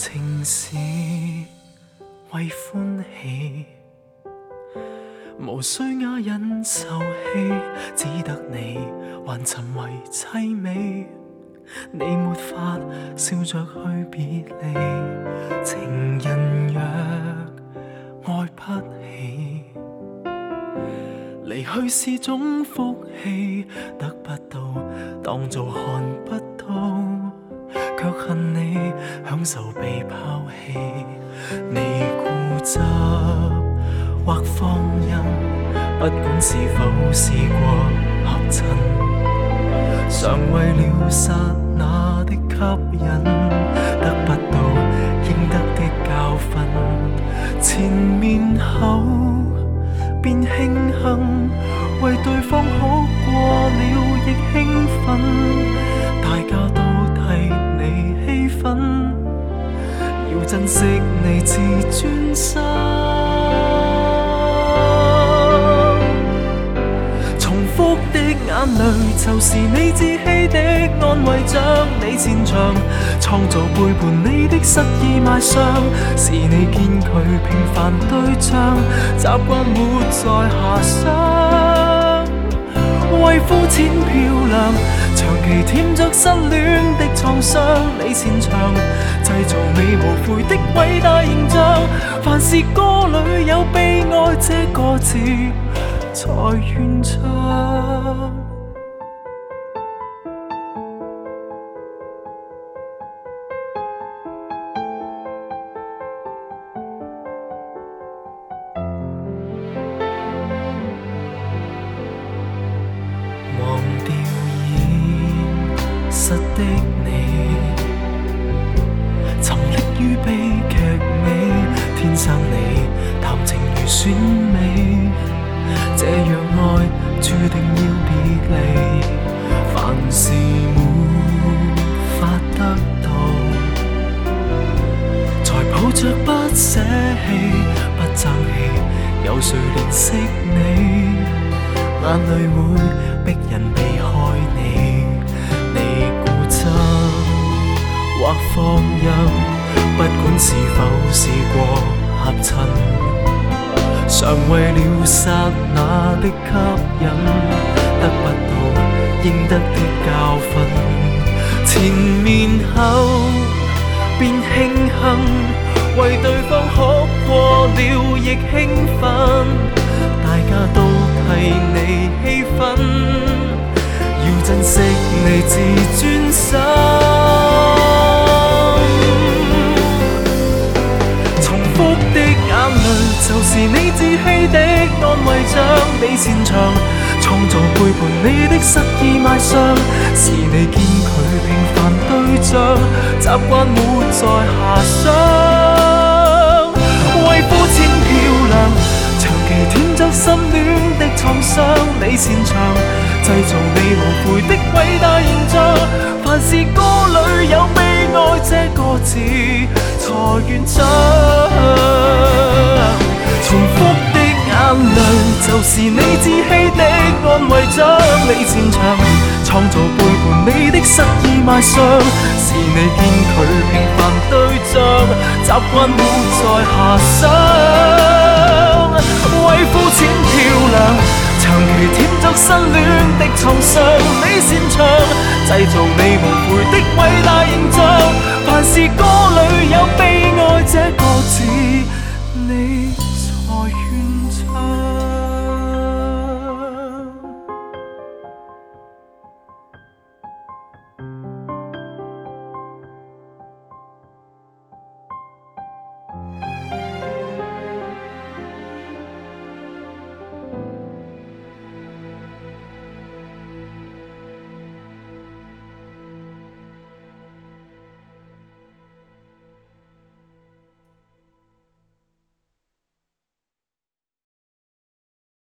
情是為歡喜，無需啞忍受氣，只得你還沉迷凄美。你沒法笑着去別離，情人若愛不起，離去是種福氣，得不到當做看不到，卻恨你享受被拋棄。你固執或放任，不管是否試過合襯，常為了剎那的吸引，得不到應得的教訓，前面後便慶幸，為對方好過了亦興奮，大家都替你氣憤，要珍惜你自尊心。重複的眼淚就是你自欺的安慰，將你擅長創造背叛你的失意賣相，是你堅拒平凡對象，習慣活在遐想，為膚淺漂亮，長期舔着失戀的創傷，你擅長製造你無悔的偉大形象，凡是歌裏有悲哀這個字才願唱。忘掉現實的你，沉溺於悲劇美，天生你談情如選美，這樣愛注定要別離，凡事沒法得到，才抱着不捨棄不爭氣，有誰憐惜你？眼淚會逼人避開你，你固執或放任，不管是否試過合襯，常為了剎那的吸引，得不到應得的教訓，前面後便慶幸，為對方哭過了亦興奮，大家都替你氣憤，要珍惜你自尊心。重複的眼淚就是你自欺的安慰，將你擅長創造背叛你的失意賣相，是你堅拒平凡對象，習慣活在遐想，為膚淺漂亮，長期舔着心戀的創傷，你擅長製造你無悔的偉大形象，凡是歌裏有悲哀這個字才願唱。重複的眼淚就是你自欺的安慰，將你擅長創造背叛你的失意賣相，是你堅拒平凡對象，習慣活在遐想，為膚淺漂亮，長期舔着失戀的創傷，你擅長製造你無悔的偉大形象，凡是歌